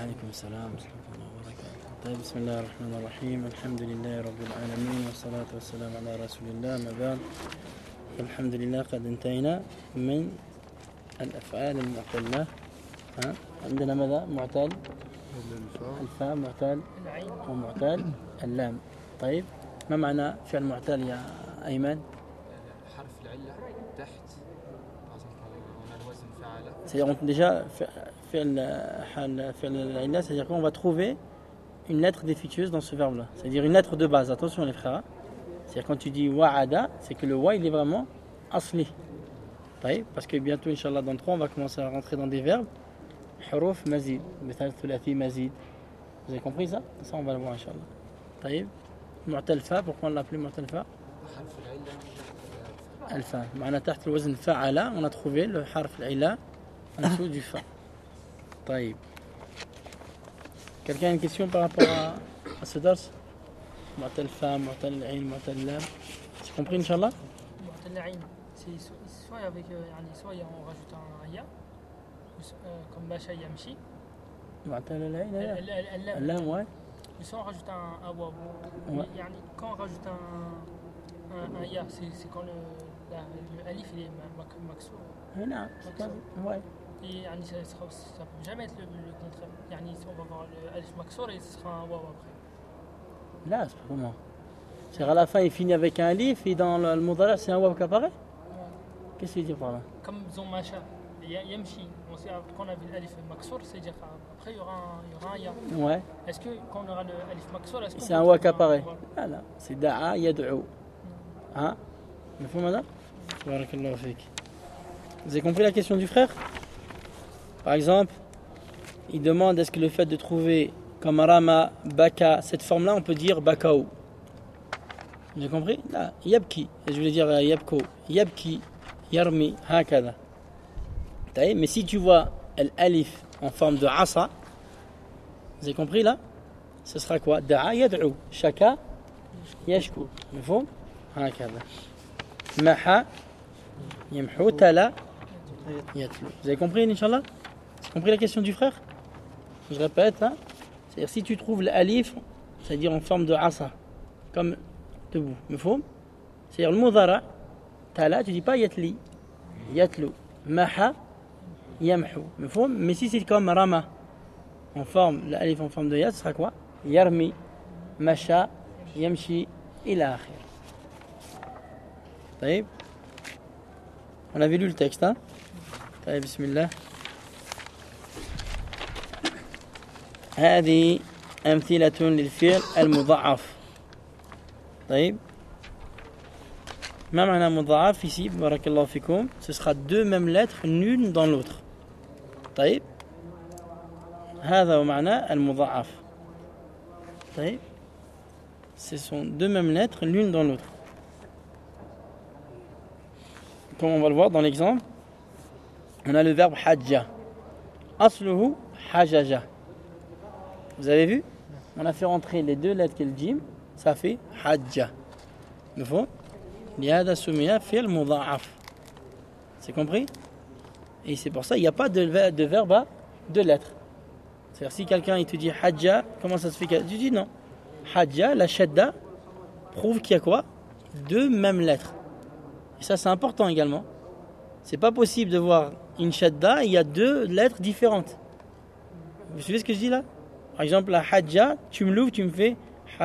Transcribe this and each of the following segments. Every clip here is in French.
وعليكم السلام ورحمة الله وبركاته. طيب بسم الله الرحمن الرحيم. الحمد لله رب العالمين والصلاة والسلام على رسول الله. ما بعد، الحمد لله قد انتهينا من الأفعال المعتلة. عندنا ماذا؟ معتل الفاء، معتل ومعتل اللام. طيب ما معنى فعل معتل يا أيمن؟ حرف العلة تحت الوزن فعل. C'est-à-dire déjà فعل العلة, c'est-à-dire qu'on va trouver une lettre défectueuse dans ce verbe-là. C'est-à-dire une lettre de base. Attention les frères. C'est-à-dire quand tu dis wa'ada, c'est que le wa il est vraiment asli. Parce que bientôt, Inch'Allah, dans 3, on va commencer à rentrer dans des verbes. Huruf mazid, mithal thulathi mazid. Vous avez compris ça? Ça, on va le voir, Inch'Allah. Taïb. Mu'tal fa, pourquoi on l'appelle Mu'tal fa? Al-fa. Ma'ana taht al-wazn fa'ala, on a trouvé le harf al-ila en dessous du fa. Taïb. Quelqu'un a une question par rapport à ce dars? Mu'tal fa, Mu'tal al-ain, Mu'tal lam. C'est compris, Inch'Allah? Mu'tal al-ain, c'est soit avec, soit on rajoute un ya, comme Masha Yamshi. Mu'tal al-ain, lam, ouais. Soit on rajoute un waw. Quand on rajoute un ya, c'est quand le alif il est maksour. Non, ouais. Et ça ne peut jamais être le contraire. On va voir le alif maksour et ce sera un waw après. Là, c'est pas comment. C'est à la fin il finit avec un alif et dans le mudara c'est un waw qui apparaît. Qu'est-ce qu'il dit par là? Comme Zon Masha, Yamshi, on sait qu'on a vu l'alif maksour, c'est-à-dire après il y aura un ya. Ouais. Est-ce que quand on aura le alif maksour, est-ce que c'est un waw qui apparaît? Là, c'est da'a yad'u. Hein? Vous comprenez madame? Barakallahu fik. Vous avez compris la question du frère? Par exemple, il demande est-ce que le fait de trouver comme Rama, Baka, cette forme-là, on peut dire Bakao. Vous avez compris? Là, Yabki. Je voulais dire Yabko. Yabki, Yarmi, Hakada. Mais si tu vois l'alif en forme de Asa, vous avez compris là? Ce sera quoi? Da'a yad'u. Shaka, yashku. Mifhum? Hakada. Maha, yamhu, tala, yatlu. Vous avez compris, Inch'Allah? Vous avez compris la question du frère? Je répète, hein? C'est-à-dire si tu trouves l'alif, c'est-à-dire en forme de asa, comme debout, mifhum? C'est-à-dire le mudara, tala, tu dis pas yatli, yatlu, maha, yamhu, mifhum? Mais si c'est comme rama, en forme, l'alif en forme de yat, ce sera quoi? Yarmi, masha, yamshi, ila akhir. طيب. On avait lu le texte, hein? طيب بسم الله. هذه أمثلة للفعل المضاعف. طيب. ما معنى مضاعف ici? بارك الله فيكم. Ce sera deux mêmes lettres l'une dans l'autre. طيب. هذا هو معنى المضاعف. طيب. Ce sont deux mêmes lettres l'une dans l'autre. Comme on va le voir dans l'exemple, on a le verbe hajja. Asluhu hajaja. Vous avez vu? On a fait rentrer les deux lettres qui est le jim, ça fait hajja. Mifhum? Lihada sumiya fi'l mudha'af. C'est compris? Et c'est pour ça il n'y a pas de verbe à deux lettres. C'est-à-dire si quelqu'un il te dit hajja, comment ça se fait? Tu dis non. Hajja, la shadda, prouve qu'il y a quoi? Deux mêmes lettres. Et ça c'est important également. C'est pas possible de voir une shadda, il y a deux lettres différentes. Vous suivez ce que je dis là? Par exemple la hajja, tu me l'ouvres, tu me fais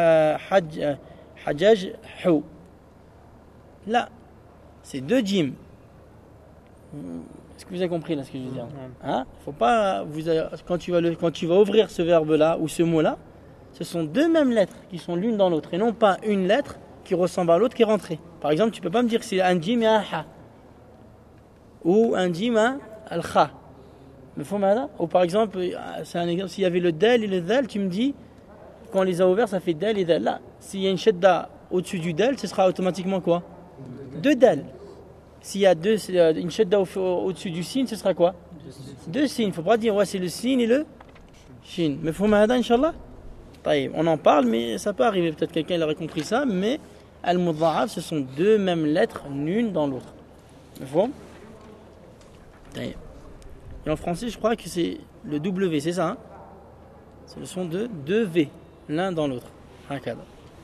hajjaj hu. Là, c'est deux jim. Est-ce que vous avez compris là ce que je veux dire? Hein? Faut pas quand tu vas ouvrir ce verbe là ou ce mot là, ce sont deux mêmes lettres qui sont l'une dans l'autre et non pas une lettre qui ressemble à l'autre qui est rentrée. Par exemple, tu peux pas me dire que c'est un jim et un ha ou un jim et un kha. Ou par exemple, c'est un exemple, s'il y avait le dal et le dal, tu me dis quand on les a ouverts ça fait dal et dal. Là, s'il y a une shadda au-dessus du dal, ce sera automatiquement quoi? Deux dal. S'il y a une shadda au-dessus du sin, ce sera quoi? Deux sin. Il ne faut pas dire ouais, c'est le sin et le shin. Mais faut m'aider, Inch'Allah. On en parle, mais ça peut arriver. Peut-être quelqu'un aurait compris ça, mais al-mudha'af, ce sont deux mêmes lettres l'une dans l'autre. Mifhum? Et en français, je crois que c'est le W, c'est ça, hein? Ce sont deux V, l'un dans l'autre. هكذا.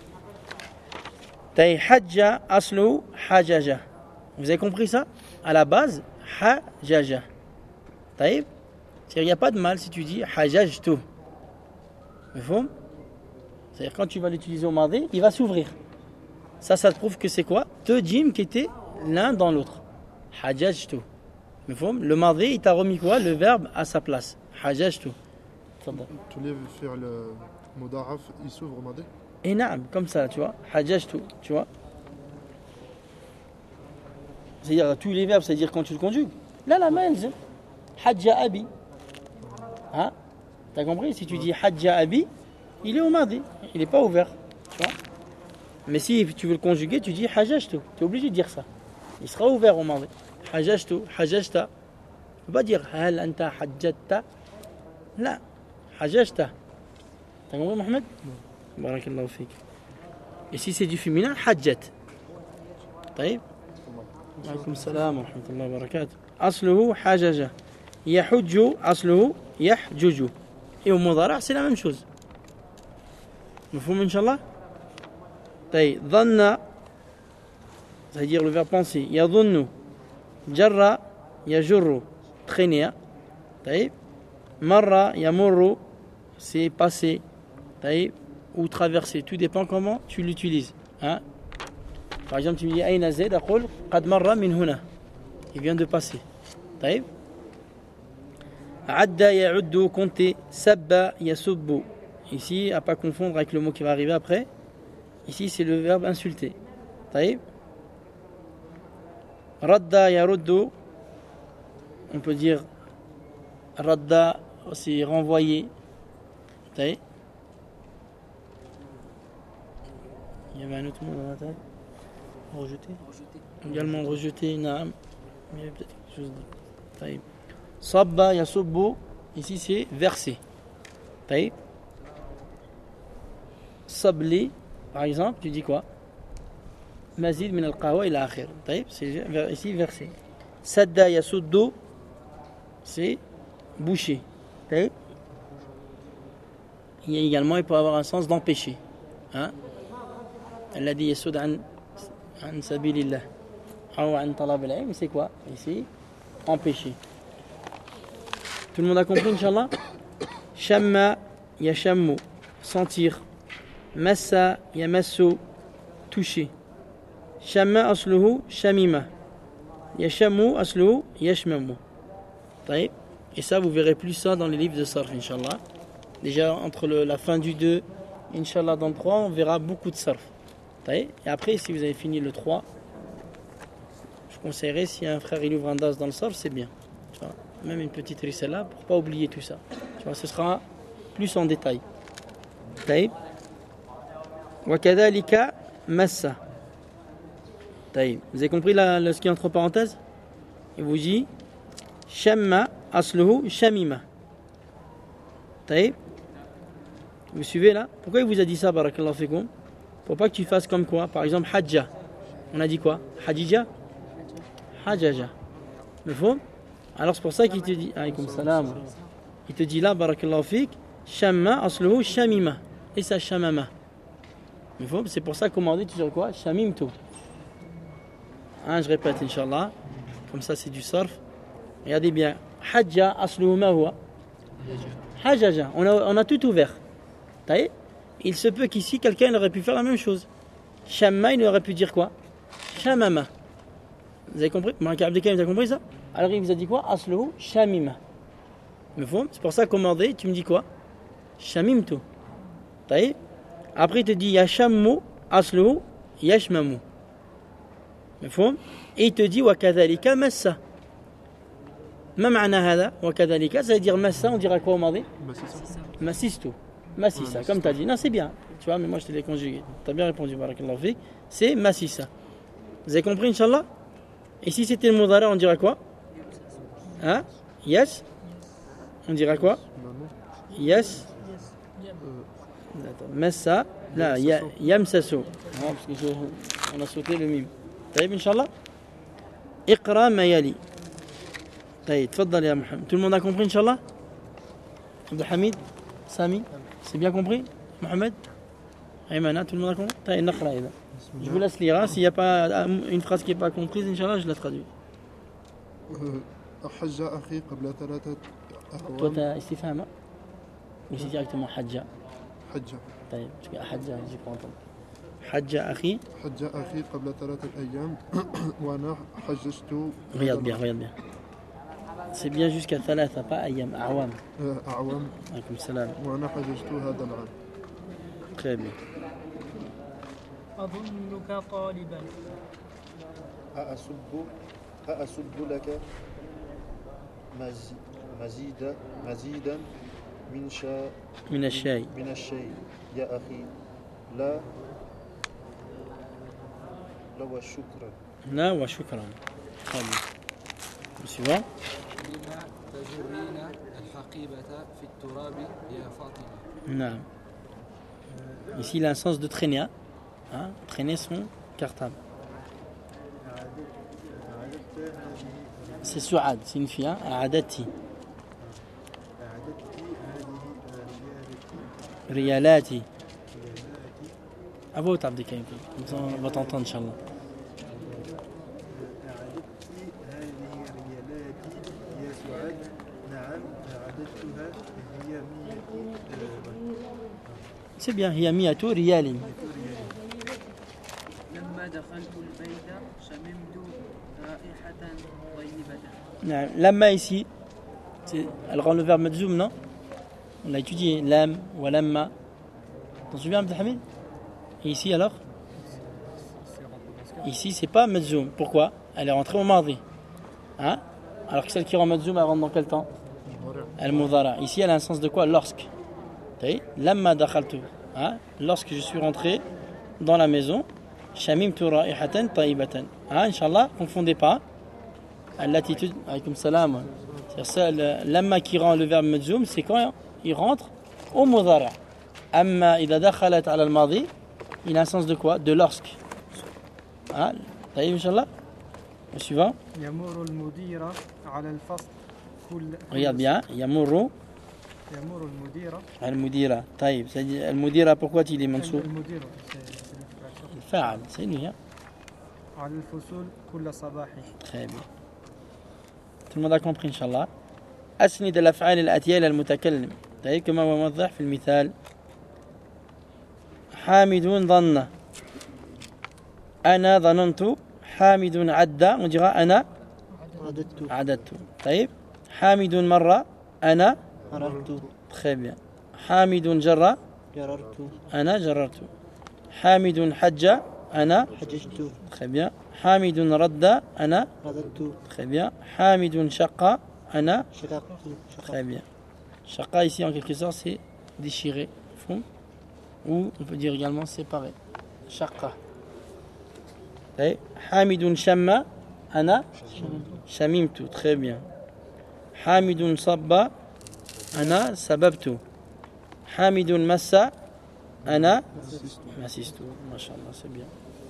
طيب حج أصله حجاجة. Vous avez compris ça? À la base, حجاجة. طيب. Il n'y a pas de mal si tu dis حججته. مفهوم? C'est-à-dire quand tu vas l'utiliser au madi, il va s'ouvrir. Ça te prouve que c'est quoi? Deux jim qui étaient l'un dans l'autre. حججته. Le madi, il t'a remis quoi? Le verbe à sa place. حججته. Tous les faire le muda'af, il s'ouvre au madi? Et naam, comme ça, tu vois. حججته, tu vois. C'est-à-dire tous les verbes, c'est-à-dire quand tu le conjugues. Là, ما ينزل. حج أبي. Hein? T'as compris? Si tu dis حج أبي, il est au madi, il n'est pas ouvert. Tu vois? Mais si tu veux le conjuguer, tu dis حججته. Tu es obligé de dire ça. Il sera ouvert au madi. حججته, حججت. Tu ne peux pas dire هل أنت حججت. لا. حججت. T'as compris, Mohamed? Barakallahu fik. Et si c'est du féminin, حجت. طيب. عليكم السلام ورحمة الله وبركاته. أصله حجج. يحج أصله يحجج. Et au mudara, c'est la même chose. مفهوم إن شاء الله؟ طيب ظن, c'est-à-dire le verbe penser. يظن جر يجر traîner. طيب مر يمر, c'est passer. طيب ou traverser, tout dépend comment tu l'utilises. Hein? Par exemple, tu me dis أين زيد, أقول قد مر من هنا. Il vient de passer. طيب عد يعد, compter. سب يسب. Ici, à pas confondre avec le mot qui va arriver après. Ici, c'est le verbe insulter. طيب رد يرد, on peut dire رد, c'est renvoyer. طيب il y avait un autre mot dans la tête. Rejeter. Également rejeter, naam. Mais il y a peut-être quelque chose d'autre. طيب صب يصب, ici c'est verser. طيب صبلي, par exemple, tu dis quoi? مزيد من القهوة إلى آخر. طيب c'est ici verser. سد يسد, c'est boucher. طيب également il peut avoir un sens d'empêcher. Hein? الذي يسد عن سبيل الله أو عن طلب العلم, c'est quoi? Ici, empêcher. Tout le monde a compris, Inch'Allah? Shamma yashammu, sentir. Massa yamassu, toucher. Shamma asluhu shamima. Yashammu asluhu yashmamu. Et ça, vous verrez plus ça dans les livres de sarf, Inch'Allah. Déjà, entre la fin du 2, Inch'Allah, dans le 3, on verra beaucoup de sarf. Et après, si vous avez fini le 3, je conseillerais, si un frère il ouvre un das dans le sarf, c'est bien. Tu vois, même une petite risala pour ne pas oublier tout ça. Tu vois, ce sera plus en détail. Wakadhalika massa. Vous avez compris ce qui est entre parenthèses? Il vous dit Shamma asluhu shamima. Vous suivez là? Pourquoi il vous a dit ça, barakallahu fikum? Pour pas que tu fasses comme quoi? Par exemple, hajja. On a dit quoi? Hajija? Hajaja. Le fond? Alors c'est pour ça qu'il te dit, alaykoum salam. Il te dit là, barakallahu fik, shamma asluhu shamima. Et ça, shamama. Le fond? C'est pour ça qu'on m'a dit toujours quoi? Shamimtu. Je répète, Inch'Allah. Comme ça, c'est du sarf. Regardez bien. Hajja asluhu ma huwa? Hajaja. On a tout ouvert. Il se peut qu'ici, quelqu'un aurait pu faire la même chose. Shamma, il aurait pu dire quoi? Shamama. Vous avez compris? Vous avez compris ça? Alors il vous a dit quoi? Asluhu shamima. C'est pour ça qu'on m'a dit, tu me dis quoi? Shamimtu. Après il te dit yashammu asluhu yashmamu. Et il te dit wakadhalika massa. Ma ma'na hada? Wakadhalika, ça veut dire massa, on dira quoi au madi? Massistu. Massissa, comme tu as dit. Non, c'est bien. Tu vois, mais moi je te l'ai conjugué. Tu as bien répondu, barakallahu fik. C'est massissa. Vous avez compris, Inch'Allah? Et si c'était le mudara, on dira quoi? Hein? Yes? On dira quoi? Yes? Massa. Là, yamsasu. Parce qu'on a sauté le mime. طيب, Inch'Allah? Iqra ma yali. طيب, تفضل يا محمد. Tout le monde a compris, Inch'Allah? Abdul Hamid? Sami, c'est bien compris? Mohamed? Aymana, tout le monde a compris? Taï, naqra, ida. Je vous laisse lire, hein. S'il n'y a pas une phrase qui n'est pas comprise, Inch'Allah, je la traduis. حج أخي قبل 3 Toi, أعوام. tu as istifham, ou c'est directement hajja? حج طيب hajja, j'ai pas entendu. Hajja akhi. حج أخي قبل 3 أيام وأنا حججت. Regarde bien, regarde bien. C'est bien jusqu'à thalatha, pas ayyam, a'wam. أعوام Alaykoum salam. وأنا حججت هذا العام. Très bien. أظنك طالبا. أأسب لك مزيدا من الشاي. من الشيء يا أخي لا والشكر. لا وشكرا. Très bien. Le suivant. لما تجرين الحقيبة في التراب يا فاطمة. Non. Ici, il a un sens de traîner. Hein? Traîner son cartable. C'est Suad, c'est une fille. Hein? Adati. Riyalati. À vous, Abdelkarim. On va t'entendre, Inch'Allah. C'est bien, هي 100 ريال. لما دخلت البيت شممت رائحة طيبة. نعم. لما ici, elle rend le verbe madzoum, non? On l'a étudié. Lam ou lamma. T'en souviens, Abdelhamid? Et ici alors? Ici, c'est pas madzoum. Pourquoi? Elle est rentrée au mardi. Hein? Alors que celle qui rend madzoum, elle rentre dans quel temps? Al-mudara. Ici, elle a un sens de quoi? Lorsque. Lamma dakhaltu. Hein? Lorsque je suis rentré dans la maison, shamimtu ra'ihatan tayyibatan. Hein? Inch'Allah, confondez pas. L'attitude, alaykoum salam. C'est ça, lamma qui rend le verbe madzoum, c'est quand il rentre au mudara. Amma idha dakhalat ala al-madi, il a un sens de quoi? De lorsque. Hein? Taïb, Inch'Allah. Le suivant. يمر المدير على الفصل Regarde bien. Yamurru يمر المدير al-mudira. Taïb. C'est-à-dire, al-mudira, pourquoi il est mansoub? المدير الفاعل. C'est lui. Hein? على الفصول كل صباح. Très bien. Tout le monde a compris, Inch'Allah. أسند الأفعال الآتية إلى المتكلم. طيب كما هو موضح في المثال. حامد ظن. أنا ظننت. حامد عد. On dira أنا عددت. طيب. حامد مر. أنا مررت. Très bien. حامد جر. جررت. أنا جررت. حامد حج. أنا حججت. Très bien. حامد رد. أنا رددت. Très bien. حامد شق. أنا شققت. Très bien. Shaqa ici en quelque sorte c'est déchiré, fond, ou on peut dire également séparé. Shaqa. Hamidun shamma, ana shamimtu. Très bien. Hamidun sabba, ana sababtu. Hamidun massa, ana massistu. Mashallah, c'est bien.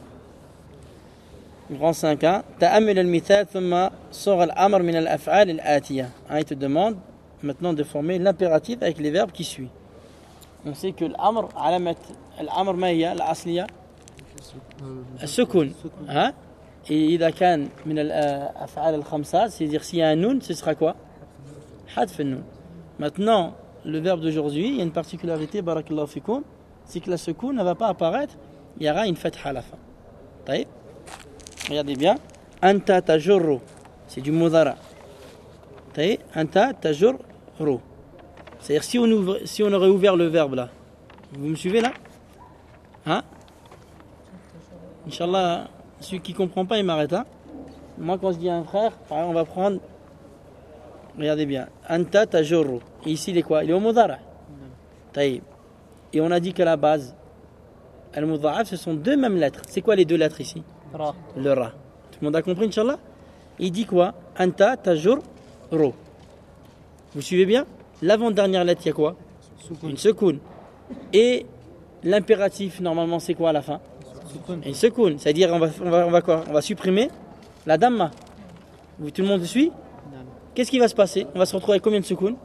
Grand 5. تأمل المثال ثم صغ الأمر من الأفعال الآتية. Il te demande maintenant de former l'impératif avec les verbes qui suivent. On sait que l'amr, الأمر ما هي الأصلية؟ السكون. Hein? Et إذا كان من الأفعال الخمسة, c'est-à-dire s'il y a un noun, ce sera quoi? حذف النون. Maintenant, le verbe d'aujourd'hui, il y a une particularité, barakallahu fikoum, c'est que la secoun ne va pas apparaître, il y aura une fatha à la fin. طيب. Regardez bien. Anta tajurru. C'est du mudara. طيب. Anta tajurru. C'est-à-dire si on aurait ouvert le verbe là. Vous me suivez là? Hein? Inch'Allah, celui qui ne comprend pas, il m'arrête. Hein? Moi, quand je dis à un frère, on va prendre. Regardez bien. Anta tajurru. Et ici, il est quoi? Il est au mudara. طيب. Et on a dit qu'à la base, al-mudha'af, ce sont deux mêmes lettres. C'est quoi les deux lettres ici? را. Le ra. Tout le monde a compris, Inch'Allah? Il dit quoi? Anta tajur ro. Vous suivez bien? L'avant-dernière lettre, il y a quoi? Une secoun. Et l'impératif, normalement, c'est quoi à la fin? Une secoun. C'est-à-dire, on va quoi? On va supprimer la damma. Tout le monde suit? Qu'est-ce qui va se passer? On va se retrouver avec combien de secoun?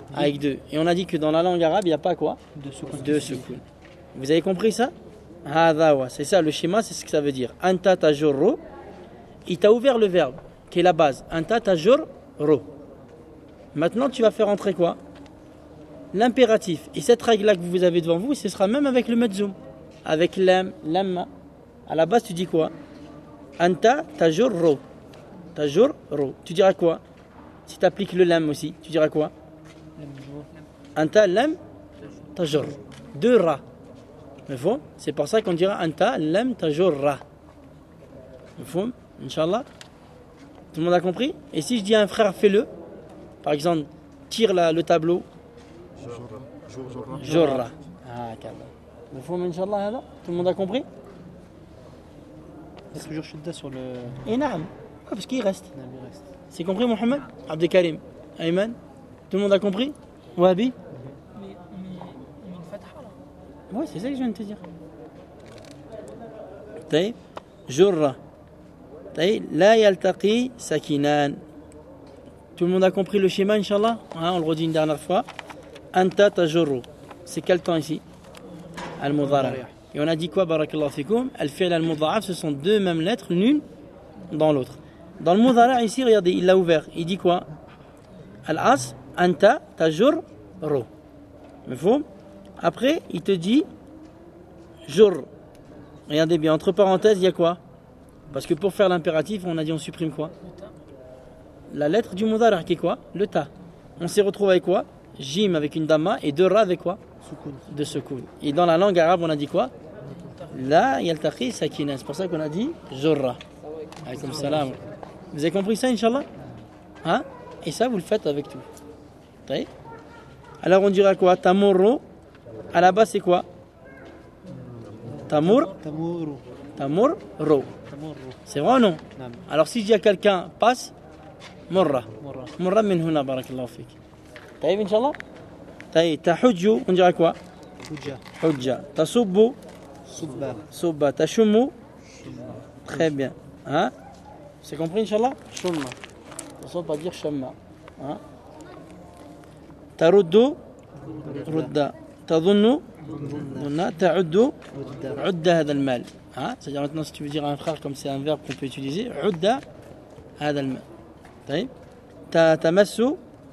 avec 2. Et on a dit que dans la langue arabe, il n'y a pas quoi? 2 sukun. Vous avez compris ça? C'est ça le schéma, c'est ce que ça veut dire. Anta tajurru. Il t'a ouvert le verbe, qui est la base. Anta tajurru. Maintenant, tu vas faire entrer quoi? L'impératif. Et cette règle-là que vous avez devant vous, ce sera même avec le medzum. Avec lam, lamma. À la base, tu dis quoi? Anta tajurru. Tajurru. Tu diras quoi? Si tu appliques le lam aussi, tu diras quoi? Anta lam tajur. 2 ra. C'est pour ça qu'on dira Anta lam tajurra. Inch'Allah. Tout le monde a compris? Et si je dis à un frère, fais-le, par exemple, tire le tableau. Jurra. Inch'Allah, là. Tout le monde a compris? Il y a toujours shidda sur le. Et naam. Parce qu'il reste. C'est compris, Mohamed? Abdelkarim. Ayman? Tout le monde a compris? Wahabi? Mais une fatha là. Oui, c'est ça que je viens de te dire. طيب جرة طيب لا يلتقي ساكنان. Tout le monde a compris le schéma, Inch'Allah? On le redit une dernière fois. Anta tajurru. C'est quel temps ici? Al-Mudhara. Et on a dit quoi, barakallahu fikoum? Al-Fi'l al-Mudha'af, ce sont 2 mêmes lettres, l'une dans l'autre. Dans le Mudhara ici, regardez, il l'a ouvert. Il dit quoi? Al-As, Anta tajurru. Après, il te dit Jur. Regardez bien, entre parenthèses, il y a quoi? Parce que pour faire l'impératif, on a dit on supprime quoi? La lettre du Mudhara qui est quoi? Le ta. On s'est retrouvé avec quoi? Jim avec une damma et 2 ra avec quoi? De sukun. Et dans la langue arabe, on a dit quoi? La yaltaqi sakina. C'est pour ça qu'on a dit Jurra. Alaykoum salam. Vous avez compris ça, Inch'Allah? Hein? Et ça, vous le faites avec tout. Alors on dira quoi? Tamurru. À la base, c'est quoi? Tamurru. C'est vrai ou non? Alors si je dis à quelqu'un passe, murra. Murra min huna, barakallahu fik. Taïb, Inch'Allah? Taïb, tahujju, on dira quoi? Hujja. Tasubbu. Subba. Tashummu. Très bien. Hein? C'est compris, Inch'Allah? Shumma. On ne pas dire shamma. Hein? Taruddu. Rudda. Tadunnu. Ta'uddu. Udda hada al-mal. C'est-à-dire maintenant, si tu veux dire à un frère, comme c'est un verbe qu'on peut utiliser, Udda hada al-mal. Taïb. Tamassu.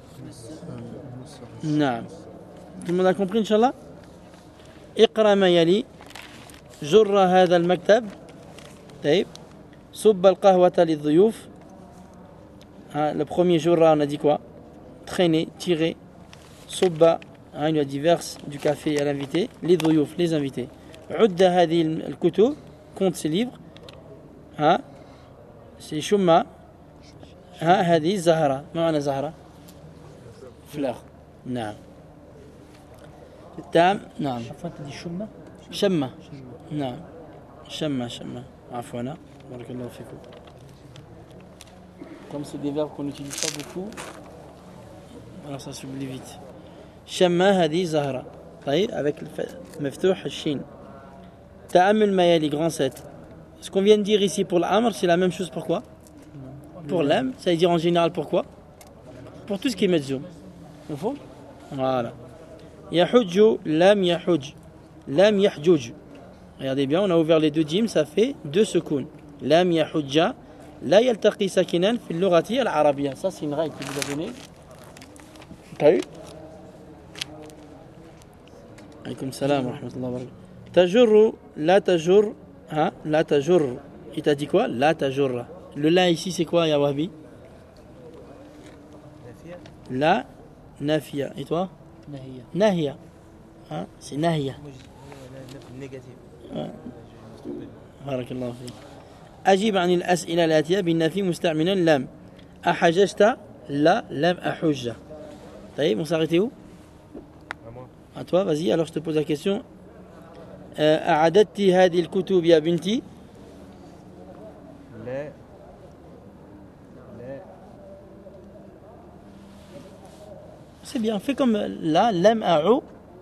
Naam. Tout le monde a compris, Inch'Allah? Iqra ma yali. Jurra hada al-maktab. Taïb. Subba al-qahwata lidhuyuf. Le premier jurra, on a dit quoi? Traîner, tirer. Subba, il y a dit verse du café à l'invité. Lidhuyuf, les invités. Udda hadi al-kutub. Compte ses livres. C'est shumma. هذه زهرة ما معنى زهرة؟ فلاغ. نعم. تام. نعم. شمة. شمة. نعم. شمة. عفوا. بارك الله فيكم. Comme c'est des verbes qu'on n'utilise pas beaucoup, alors ça s'oublie vite. شمة هذه زهرة. طيب avec مفتوح الشين. تأمل ما يلي grand 7. Ce qu'on vient de dire ici pour l'amr, c'est la même chose pour quoi? Pour l'âme, ça veut dire en général pourquoi? Pour tout ce qui est medzum. Voilà. Yahujju, lam yahuj. Lam yahjuj. Regardez bien, on a ouvert les 2 djim, ça fait 2 sukun. Lam yahujja. La yaltaqi sakinan fi al-lughati al-arabiyya. Ça, c'est une règle qu'il vous a donnée. T'as eu? Alaykoum salam wa rahmatullahi wa barakatuh. Tajurru, la tajur. La tajur. Il t'a dit quoi? La tajurra. Le la ici c'est quoi, ya Wahbi? La nafia. Et toi? Nahia. C'est nahia. Négatif. بارك الله فيك. أجيب عن الأسئلة الآتية بالنفي مستعملا لم. أحججت؟ لا لم أحج. طيب on s'arrête où? À toi, vas-y. Alors je te pose la question. أعددت هذه الكتب يا بنتي؟ لا. C'est bien, fais comme là, lam a'u.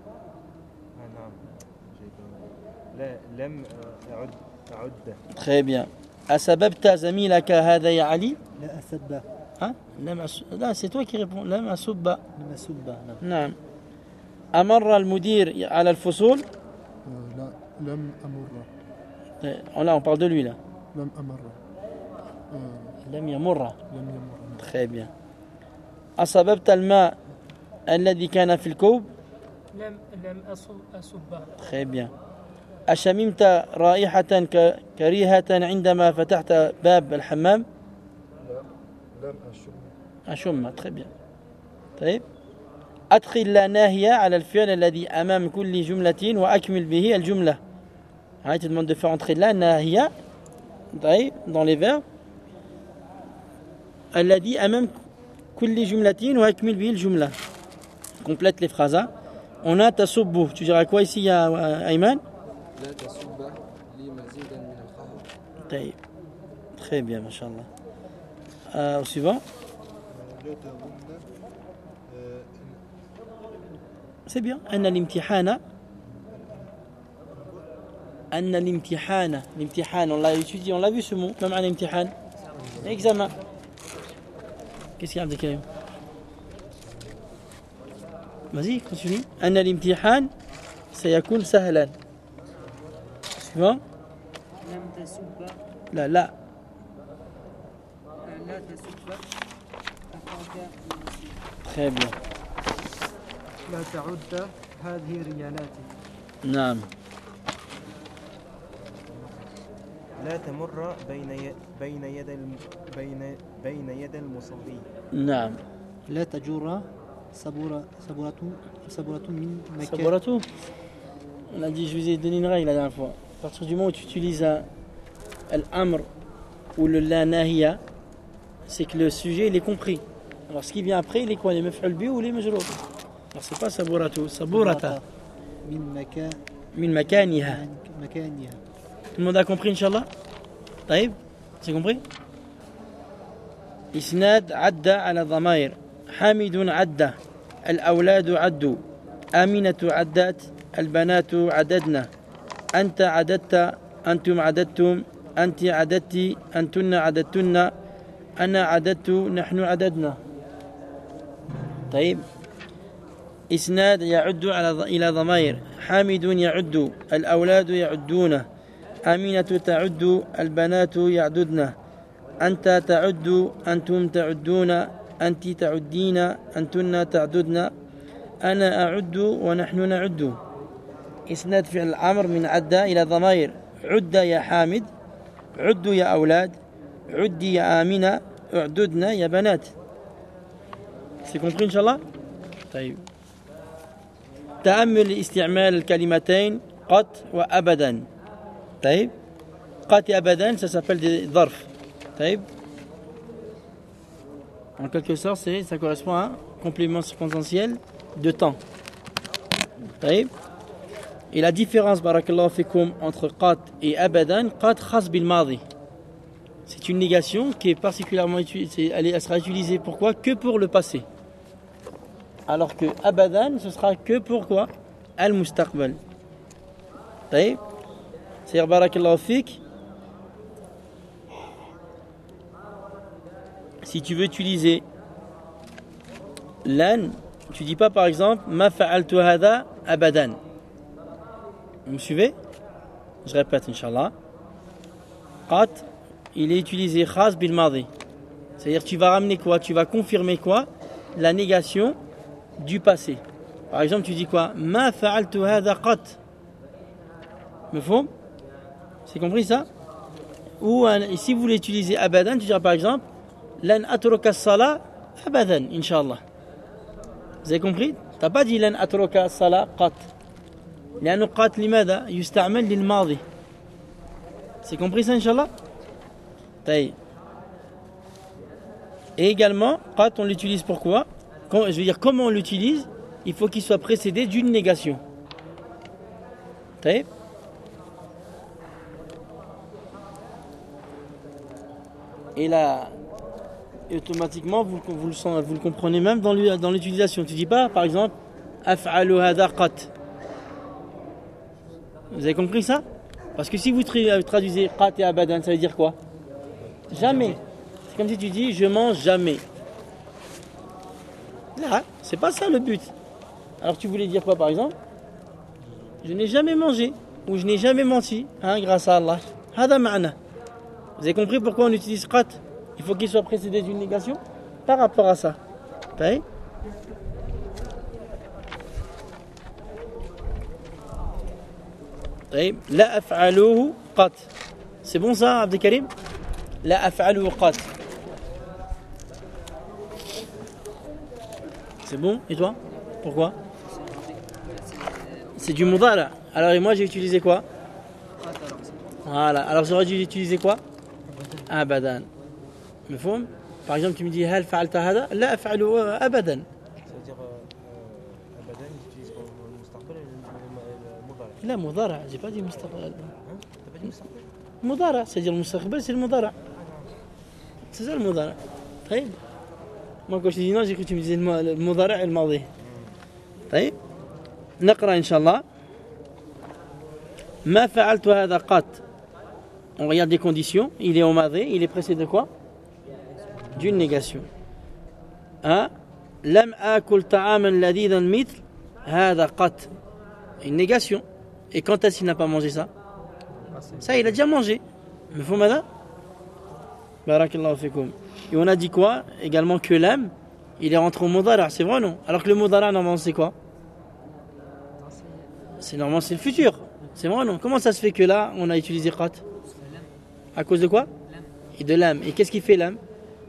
لا لم أعد. Très bien. أسببت زميلك هذا يا علي؟ لا أسب. Hein? Là, c'est toi qui réponds. Lam asubba. لم أسب نعم. أمر المدير على الفصول. لا لم أمر. Là, on parle de lui, là. لم أمر. لم يمر. لم يمر. Très bien. أصببت الماء الذي كان في الكوب. لم أصب. Très bien. أشممت رائحة كريهة عندما فتحت باب الحمام. لم أشم. أشم. Très bien. طيب. أدخل لا ناهية على الفعل الذي أمام كل جملة وأكمل به الجملة. Tu te demandes de faire entrer la nahiya dans les verbes. الذي أمام كل جملة وأكمل به الجملة. Complète les phrases. On a tasubbu. Tu diras quoi ici, Ayman? لا تسب لي مزيدا من القهوة. طيب. Très bien, machallah. Au suivant. لا تظن C'est bien. أن الامتحان. أن الامتحان. L'imtihan, on l'a étudié, on l'a vu ce mot. Même un imtihan. Examen. Qu'est-ce qu'il y a, Abdelkarim? Vas-y, continue. أن الامتحان سيكون سهلا. Suivant. لم تسب لا لا تسب أخاك Très bien. لا تعد هذه ريالاتي نعم. لا تمر بين يد المصلي. نعم. لا تجر صبورة من مكان Saboratou. On a dit, je vous ai donné une règle la dernière fois. À partir du moment où tu utilises l'amr ou le la nahiya, c'est que le sujet il est compris. Alors ce qui vient après, il est quoi? Les maf'ul bi ou les majrour? Alors c'est pas saboratou, saborata. Min makaniha. Tout le monde a compris, Inch'Allah? طيب? C'est compris? إسناد عدى على ضمائر. حامد عدى. الأولاد عدوا. آمنة عدت. البنات عددنا. أنت عددت. أنتم عددتم. أنت عددت. أنتن عددتن. أنا عددت. نحن عددنا. طيب. إسناد يعد إلى ضمائر. حامد يعد. الأولاد يعدون. آمنة تعد. البنات يعددن. أنت تعد. أنتم تعدون. أنت تعدين. أنتن تعددن. أنا أعد ونحن نعد. إسناد فعل الأمر من عد إلى ضمائر. عد يا حامد. عد يا أولاد. عد يا آمنة. اعددنا يا بنات. C'est compris إن شاء الله؟ طيب. تأمل استعمال الكلمتين قط وأبدا. طيب. قط et أبدا ça s'appelle des ظرف. طيب. En quelque sorte, ça correspond à un complément circonstanciel de temps. طيب. Et la différence, barakallahu fikoum, entre qat et abadan, qat khas bil madi. C'est une négation qui est particulièrement utilisée. Elle sera utilisée pourquoi? Que pour le passé. Alors que abadan, ce sera que pour quoi? Al-mustaqbal. طيب. C'est-à-dire, barakallahu fik, si tu veux utiliser lan, tu dis pas par exemple ma fa'altu hadha abadan. Vous me suivez? Je répète, Inch'Allah. Qat, il est utilisé khas bil madi. C'est-à-dire tu vas ramener quoi? Tu vas confirmer quoi? La négation du passé. Par exemple, tu dis quoi? Ma fa'altu hadha qat. Me faut? C'est compris ça? Ou si vous voulez utiliser abadan, tu diras par exemple lan atruka as-salat abadan, Inch'Allah. Vous avez compris? Tu n'as pas dit lan atruka as-salat qat. لأنه قات لماذا؟ يستعمل للماضي. C'est compris ça, Inch'Allah? طيب. Et également, qat, on l'utilise pourquoi? Je veux dire, comment on l'utilise? Il faut qu'il soit précédé d'une négation. طيب. Et là, automatiquement, vous le comprenez même dans l'utilisation. Tu ne dis pas, par exemple, af'alu hadha qat. Vous avez compris ça? Parce que si vous traduisez qat et abadan, ça veut dire quoi? Jamais. C'est comme si tu dis je mange jamais. Là, c'est pas ça le but. Alors tu voulais dire quoi par exemple? Je n'ai jamais mangé ou je n'ai jamais menti, hein, grâce à Allah. Hada ma'na. Vous avez compris pourquoi on utilise qat? Il faut qu'il soit précédé d'une négation par rapport à ça. طيب. طيب. لا أفعله قط. C'est bon ça, Abdelkarim? لا أفعله قط. C'est bon? Et toi? Pourquoi? C'est du mudara. Alors et moi j'ai utilisé quoi? Voilà. Alors j'aurais dû utiliser quoi? Abadan. مفهوم? Par exemple tu me dis هل فعلت هذا؟ لا أفعله أبدا. C'est-à-dire abadan, ils utilisent pour le mustaqbal et le mudara. لا مضارع. J'ai pas dit مستقبل. T'as pas dit mustaqbal? مضارع. C'est-à-dire le مستقبل c'est le مضارع. C'est ça le مضارع. طيب. Moi quand je dis non j'ai cru que tu me disais le مضارع et le ماضي. طيب. نقرأ إن شاء الله. ما فعلت هذا قط. On regarde les conditions. Il est au madhi. Il est précédé de quoi? D'une négation. Hein? لم آكل طعاما لذيذا مثل هذا قط. Une négation. Et quand est-ce qu'il n'a pas mangé ça? Ça, il a déjà mangé. مفهوم هذا؟ بارك الله فيكم. Et on a dit quoi? Également que l'âme, il est rentré au mudara. C'est vrai ou non? Alors que le mudara, normalement, c'est quoi? C'est normalement, c'est le futur. C'est vrai ou non? Comment ça se fait que là, on a utilisé qat? À cause de quoi? Et de l'âme. Et qu'est-ce qui fait l'âme?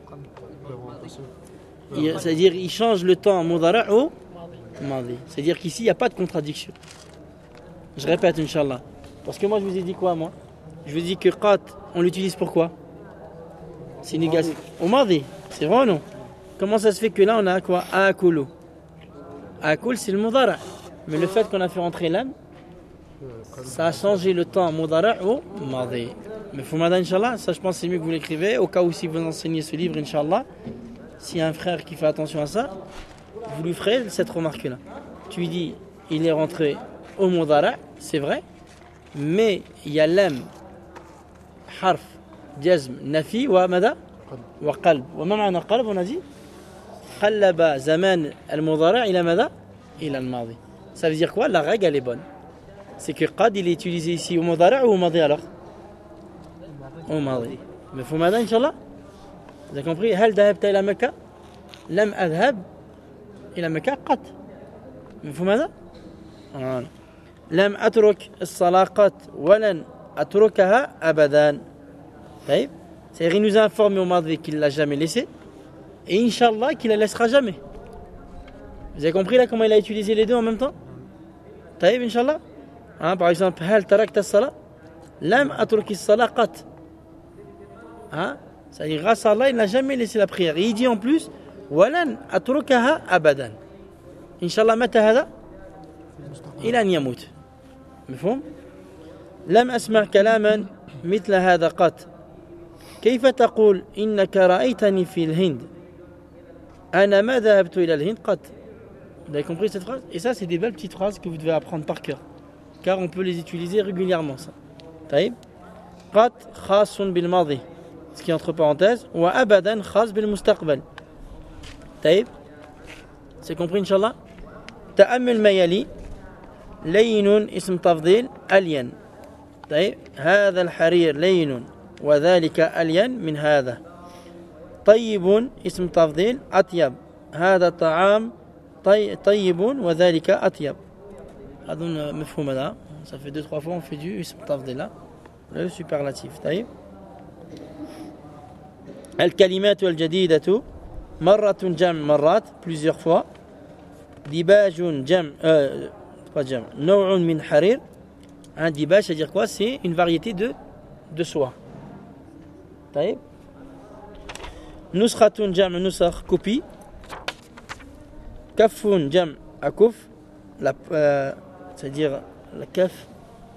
C'est-à-dire, il change le temps mudara au madi. C'est-à-dire qu'ici, il n'y a pas de contradiction. Je répète, Inch'Allah. Parce que moi, je vous ai dit quoi, moi? Je vous ai dit que qat, on l'utilise pour quoi? C'est une négation. Au madi. C'est vrai ou non? Comment ça se fait que là, on a quoi? Akulu. Akul, c'est le mudara. Mais le fait qu'on a fait rentrer l'âme, ça a changé le temps mudara au madi. Mais Foumada, Inch'Allah, ça je pense c'est mieux que vous l'écrivez. Au cas où si vous enseignez ce livre, Inch'Allah, s'il y a un frère qui fait attention à ça, vous lui ferez cette remarque-là. Tu lui dis, il est rentré au mudara, c'est vrai, mais il y a l'âme, harf, jazm, nafi, wa mada, wa qalb. Wa ma ma'na qalb, on a dit, qallaba zaman al-mudara ila mada, ila al-madi. Ça veut dire quoi? La règle, elle est bonne. C'est que qad, il est utilisé ici au mudara ou au madi alors? Au madi. Mais faut m'aider, Inch'Allah. Vous avez compris? هل ذهبت إلى مكة؟ لم أذهب إلى مكة قط. مفهوم هذا؟ لم أترك الصلاة قط ولن أتركها أبدا. طيب. C'est-à-dire, il nous a informé au madi qu'il ne l'a jamais laissé et Inch'Allah qu'il ne la laissera jamais. Vous avez compris là comment il a utilisé les deux en même temps? طيب, Inch'Allah. Hein, par exemple, هل تركت الصلاة؟ لم أترك الصلاة قط. Hein? C'est-à-dire, grâce à Allah, il n'a jamais laissé la prière. Et il dit en plus, وَلَنْ أَتْرُكَهَا أَبَدًا. Inch'Allah, متى هذا؟ إلى أن يموت. مفهوم؟ لم أسمع كلاما مثل هذا قط. كيف تقول إنك رأيتني في الهند؟ أنا ما ذهبت إلى الهند قط. Vous avez compris cette phrase? Et ça, c'est des belles petites phrases que vous devez apprendre par cœur. Car on peut les utiliser régulièrement, ça. طيب. قط خاص بالماضي. Ce qui est entre parenthèses, ou abadan khas bil mustaqbal. طيب. C'est compris, Inch'Allah? تأمل ما يلي. لين اسم تفضيل ألين. طيب. هذا الحرير لين وذلك ألين من هذا. طيب اسم تفضيل أطيب. هذا الطعام طيب وذلك أطيب. هذا مفهوم هذا. Ça fait 2-3 fois on fait du اسم تفضيل là. Le superlatif. طيب. الكلمات الجديدة مرة جمع مرات plusieurs fois. ديباج جمع pas جمع نوع من حرير. Un dibaj, c'est-à-dire quoi? C'est une variété de soie. طيب. نسخة جمع نسخ copie. كف جمع أكف. C'est-à-dire la kaf.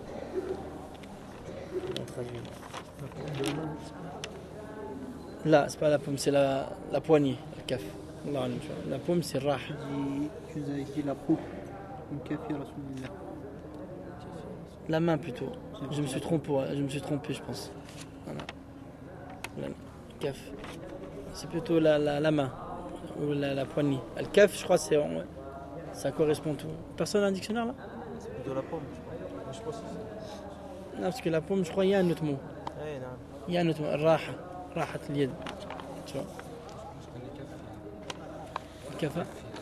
Là, c'est pas la paume, c'est la poignée, la kaf. La paume, c'est rah. Je vous avais dit la peau. Une kafir Rasulillah. La main plutôt. Je me suis trompé, je pense. Voilà. Kaf. C'est plutôt la main ou la poignée. Al-kaf, je crois, ça correspond tout. Personne n'a un dictionnaire là? C'est plutôt la pomme, je crois. Moi, je pense que c'est. Non, parce que la paume, je crois, il y a un autre mot. Ouais, non. Il y a un autre mot. Raha. Rahat al-yad. Tu vois? Kafa.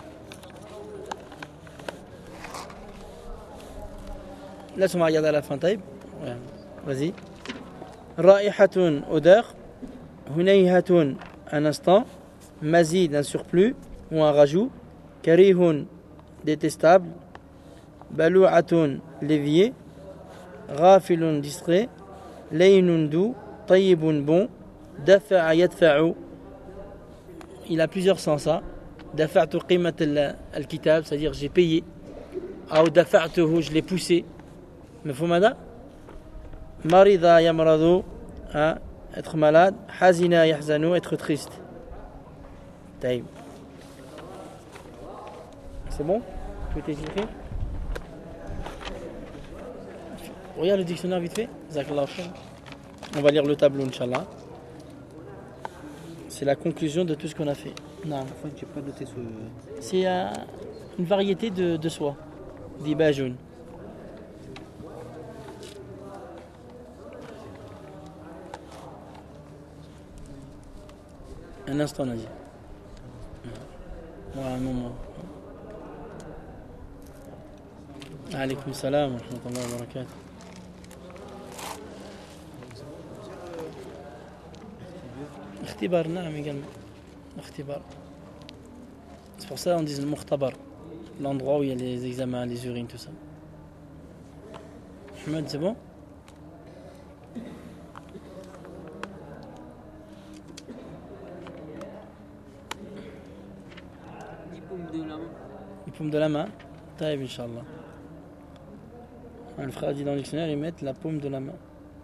Là, on va regarder à la fin. Taïb. Ouais. Vas-y. Ra'ihatun, odeur. Hunayhatun, un instant. Mazid, un surplus ou un rajout. Karihun, détestable. Balou'atun, l'évier. Ghafilun, distrait. Laynun, doux. Tayyibun, bon. Dafa'a, yadfa'u. Il a plusieurs sens, hein. Dafa'tu qimat al-kitab, c'est-à-dire j'ai payé. Ou dafa'tuhu, je l'ai poussé. Mafhumada? Marida yamradu, être malade. Hazina yahzanu, être triste. Taïb. C'est bon? Tout est écrit? Regarde le dictionnaire vite fait. Jazakallahu khair. On va lire le tableau, Inch'Allah. C'est la conclusion de tout ce qu'on a fait. Non. En fait, j'ai pas noté ce. C'est une variété de soie. Dibajoun. Un instant, Nadia. Ouais, un moment. Alaykoum salam wa rahmatullahi wa barakatuh. اختبار نعم également. اختبار. C'est pour ça qu'on dit le mukhtabar, l'endroit où il y a les examens, les urines, tout ça. Ahmed, c'est bon? Les paumes de la main. Taïb, Inch'Allah. Le frère dit dans le dictionnaire, ils mettent la paume de la main.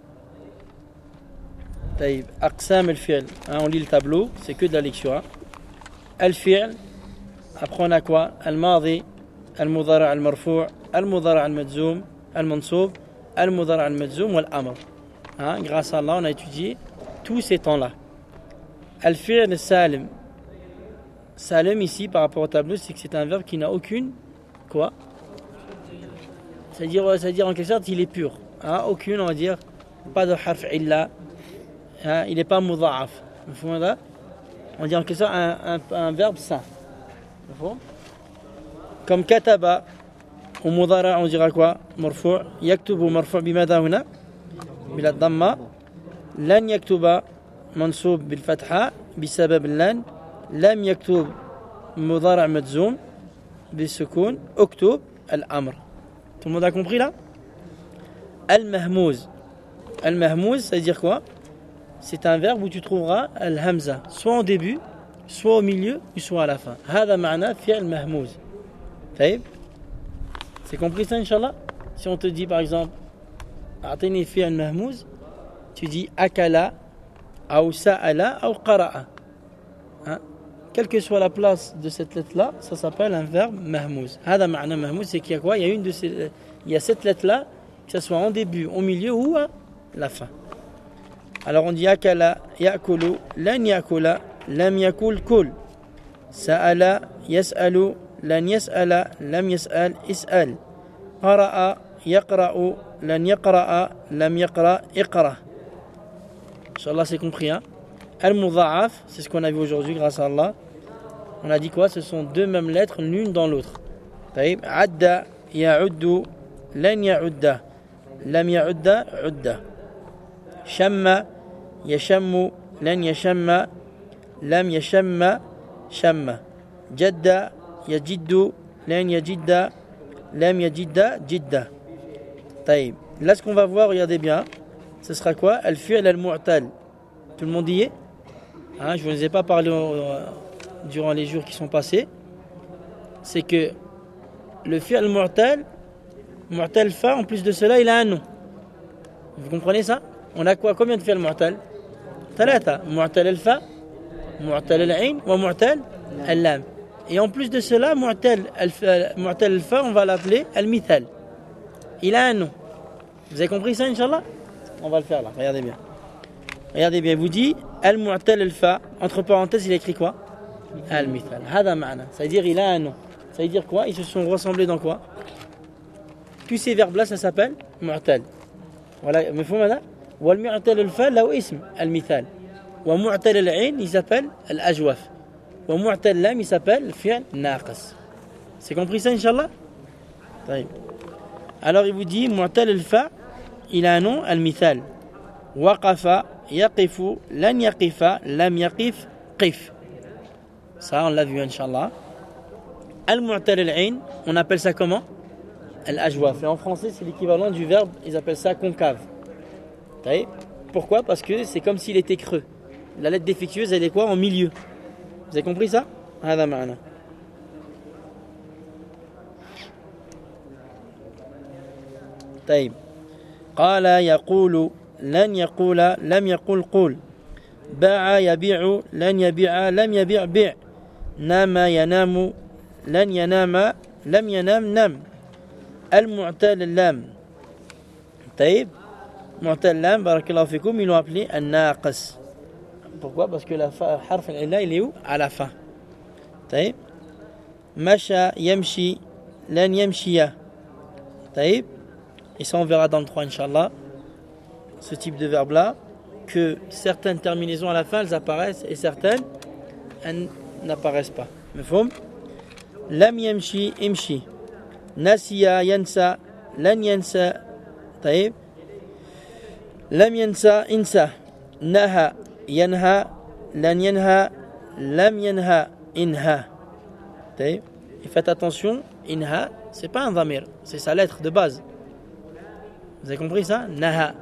Taïb. Aqsam al-fi'l. On lit le tableau, c'est que de la lecture. Al-fi'l. Après on a quoi? Al-madi, al-mudara' al-marfou', al-mudara' al-majzoum, al-mansoub, al-mudara' al-majzoum ou al-amr. Grâce à Allah, on a étudié tous ces temps-là. Al-fi'l salim. Salim ici, par rapport au tableau, c'est que c'est un verbe qui n'a aucune quoi? C'est-à-dire en quelque sorte, il est pur. Aucune, on va dire, pas de harf illa. Il n'est pas mudha'af. On dit en quelque sorte un verbe sain. Comme kataba, au mudara, on dira quoi? Marfou'. Yaktubu marfou' bimada huna? Bila dhamma. Lan yaktuba mansoub bil fatha bisabab lan. Lam yaktub mudara' majzoum bisukun. Uktub al-amr. Tout le monde a compris là? Al-mahmouz. Al-mahmouz, ça veut dire quoi? C'est un verbe où tu trouveras al-hamza, soit au début, soit au milieu, ou soit à la fin. Hada ma'na fi'l mahmouz. C'est compris ça, Inch'Allah? Si on te dit par exemple, a'tini fi'l mahmouz, tu dis akala, ou sa'ala, ou qara'a. Quelle que soit la place de cette lettre-là, ça s'appelle un verbe mahmouz. Hada ma'na mahmouz, c'est qu'il y a quoi? Il y a cette lettre-là, que ce soit en début, au milieu ou à la fin. Alors on dit akala, ya'kulu, lan ya'kula, lam yakul kul. Sa'ala, yas'alu, lan yas'ala, lam yas'al, is'al. Qara'a, yaqra'u, lan yaqra'a, lam yaqra, iqra. Inch'Allah, c'est compris, hein? Al-mudha'af, c'est ce qu'on a vu aujourd'hui grâce à Allah. On a dit quoi? Ce sont deux mêmes lettres, l'une dans l'autre. Taïb, adda, ya'uddu, lan ya'udda, lam ya'udda, udda. Shamma, yashammu, lan yashamma, lam yashamma, shamma. Jadda, yajiddu, lan yajidda, lam yajidda, jidda. Taïb. Là, ce qu'on va voir, regardez bien, ce sera quoi? Al-fi'l al-mu'tal. Tout le monde y est? Je ne vous ai pas parlé durant les jours qui sont passés. C'est que le fi'l mu'tal fa, en plus de cela, il a un nom. Vous comprenez ça? On a quoi? Combien de fi'l mu'tal? Thalatha. Mu'tal al-fa, mu'tal al-ain, wa mu'tal al-lam. Et en plus de cela, mu'tal al-fa, on va l'appeler al-mithal. Il a un nom. Vous avez compris ça, Inch'Allah? On va le faire là, regardez bien. Regardez bien, il vous dit al-mu'tal al-fa. Entre parenthèses, il a écrit quoi? Al-mithal. Hada ma'na. Ça veut dire il a un nom. Ça veut dire quoi? Ils se sont ressemblés dans quoi? Tous ces verbes-là, ça s'appelle mu'tal. Voilà, مفهوم هذا؟ والمعتل الفا له اسم المثال. ومعتل العين il s'appelle الأجوف. ومعتل اللام il s'appelle الفعل ناقص. C'est compris ça, Inch'Allah? طيب. Alors il vous dit معتل الفا il a un nom المثال. وقف يقف لن يقف لم يقف قف. Ça on l'a vu, Inch'Allah. المعتل العين on appelle ça comment? Al-ajwaf. Et en français, c'est l'équivalent du verbe, ils appellent ça concave. Pourquoi? Parce que c'est comme s'il était creux. La lettre défectueuse, elle est quoi? En milieu. Vous avez compris ça? هذا معنى. طيب. قال يقول لن يقول لم يقل قول. باع يبيع لن يبيع لم يبيع بيع. نام ينام لن ينام لم ينام نم. المعتل اللام. طيب. معتل اللام بارك الله فيكم ils l'ont appelé الناقص. Pourquoi? Parce que la harf al-illa il est où? À la fin. طيب. مشى يمشي لن يمشي. طيب. Et ça on verra dans le 3 Inch'Allah. Ce type de verbe là que certaines terminaisons à la fin elles apparaissent et certaines elles n'apparaissent pas. مفهوم؟ لم يمشي امشي. نسي ينسى لن ينسى. طيب. لم ينسى انسى. نهى ينهى لن ينهى لم ينهى انهى. طيب. Et faites attention, inha, c'est pas un dhamir, c'est sa lettre de base. Vous avez compris ça? Naha.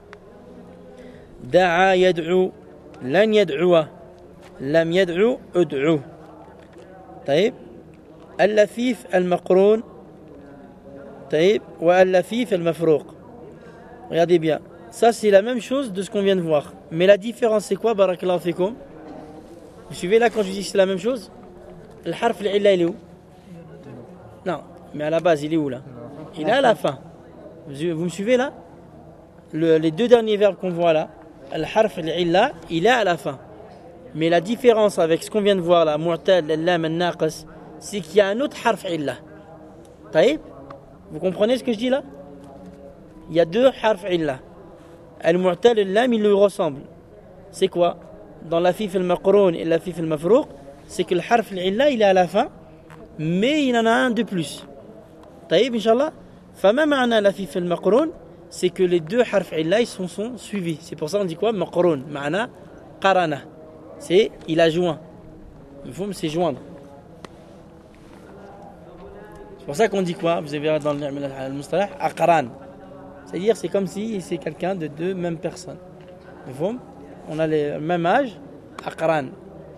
Da'a yad'u lan yad'uwa lam yad'u ud'u. طيب. اللفيف المقرون. طيب. واللفيف المفروق. Regardez bien. Ça c'est la même chose de ce qu'on vient de voir. Mais la différence c'est quoi? Barakallahu fikoum. Vous suivez là quand je dis c'est la même chose? Le harf l'illa il est où? Non, mais à la base il est où là? Il est à la fin. Vous me suivez là? Les deux derniers verbes qu'on voit là, le harf l'illa il est à la fin. Mais la différence avec ce qu'on vient de voir là, mu'tal, al-lam, al-naqis, c'est qu'il y a un autre harf illa. طيب. Vous comprenez ce que je dis là? Il y a deux harf illa. Al-mu'tal, al-lam, il lui ressemble. C'est quoi? Dans la fif al-maqroun et la fif al-mafrouq, c'est que le harf illa il est à la fin, mais il en a un de plus. طيب, Inch'Allah. فما معنى la fif al-maqroun? C'est que les deux harf illa ils sont suivis. C'est pour ça qu'on dit quoi? Maqroun. Ma'ana qarana. C'est il a joint. Il faut c'est joindre. C'est pour ça qu'on dit quoi? Vous avez dans le mustalah aqran. C'est-à-dire c'est comme si c'est quelqu'un de deux mêmes personnes. On a le même âge, aqran.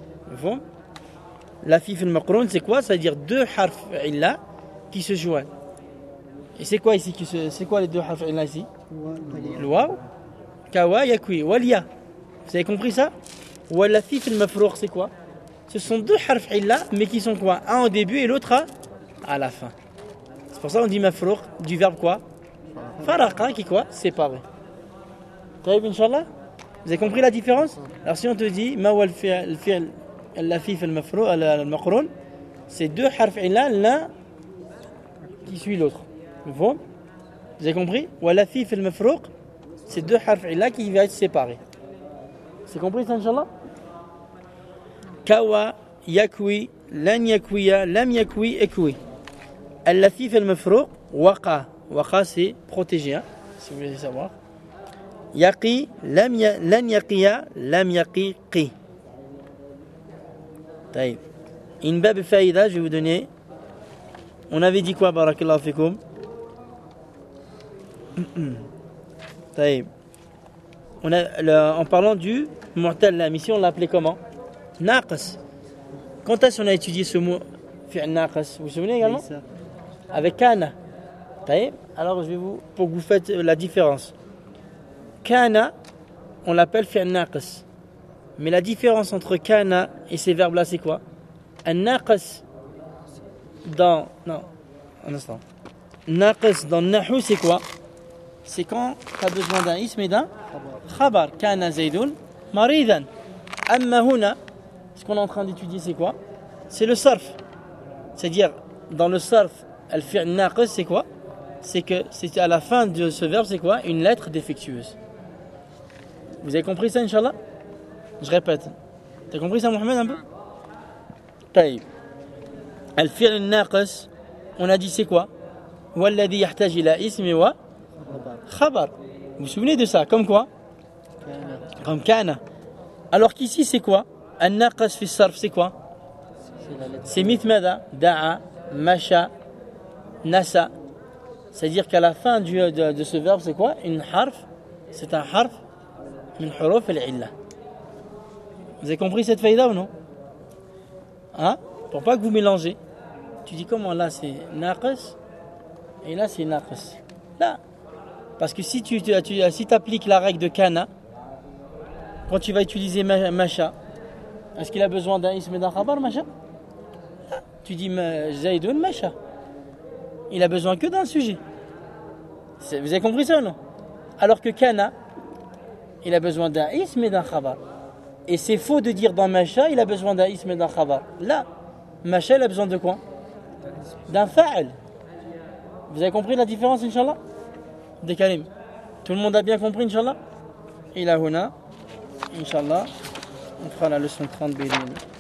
La fif al-maqroun c'est quoi? C'est-à-dire deux harf illa qui se joignent. Et c'est quoi ici c'est quoi les deux harf illa ici? Le waw, kawa, yakwi, waliya. Vous avez compris ça? Ou la fif al-mafrouq c'est quoi? Ce sont deux harf illa mais qui sont quoi? Un au début et l'autre à la fin. C'est pour ça qu'on dit mafrouq du verbe quoi? Faraqa qui quoi? Séparé. طيب, Inch'Allah. Vous avez compris la différence? Alors si on te dit ma wal fi'l al-lafif al-mafrouq al-maqroun, c'est deux harf illa l'un qui suit l'autre. Vous avez compris? Wa lafif al-mafrouq, c'est deux harf illa qui vont être séparés. C'est compris ça, Inch'Allah? Kawa, yakwi, lan yakwiya, lam yakwi, ekwi. Al-lafif al-mafrouq, waqa. Waqa c'est protégé, hein, si vous voulez savoir. Yaqi, lan yaqiya, lam yaqi, qi. طيب. Une bab faïda, je vais vous donner. On avait dit quoi, barakallahu fikoum? طيب. En parlant du mu'tal lam, ici on l'a appelé comment? Naqas. Quand est-ce qu'on a étudié ce mot fi'l naqas? Vous vous souvenez également? Avec kana. Alors je vais pour que vous faites la différence. Kana, on l'appelle fi'l naqas. Mais la différence entre kana et ces verbes là c'est quoi? An-naqas dans un instant. Naqas dans nahu c'est quoi? C'est quand tu as besoin d'un ism et d'un khabar. Kana zaydun maridan. Amma huna, ce qu'on est en train d'étudier, c'est quoi? C'est le sarf. C'est-à-dire, dans le sarf, al-fi'l naqis, c'est quoi? C'est que c'est à la fin de ce verbe, c'est quoi? Une lettre défectueuse. Vous avez compris ça, Inch'Allah? Je répète. T'as compris ça, Mohamed, un peu? Taïb. Al-fi'l naqis, on a dit c'est quoi? Walladhi yahtaj ila ismi wa khabar. Vous vous souvenez de ça? Comme quoi? Comme kana. Alors qu'ici, c'est quoi? Al-naqis fi sarf, c'est quoi? C'est mithmada, da'a, masha, nasa. C'est-à-dire qu'à la fin de ce verbe, c'est quoi? Une harf. C'est un harf min huruf al-illa. Vous avez compris cette faïda ou non? Hein? Pour pas que vous mélangez. Tu dis comment là c'est naqis et là c'est naqis. Là. Parce que si tu appliques la règle de kana, quand tu vas utiliser masha, est-ce qu'il a besoin d'un ism et d'un khabar, masha? Là. Tu dis Zaïdoun masha. Il a besoin que d'un sujet. Vous avez compris ça ou non? Alors que kana, il a besoin d'un ism et d'un khabar. Et c'est faux de dire dans masha, il a besoin d'un ism et d'un khabar. Là, masha, il a besoin de quoi? D'un fa'al. Vous avez compris la différence, Inch'Allah? Des kalim. Tout le monde a bien compris, Inch'Allah? Il a huna. Inch'Allah, on fera la leçon 30 béni.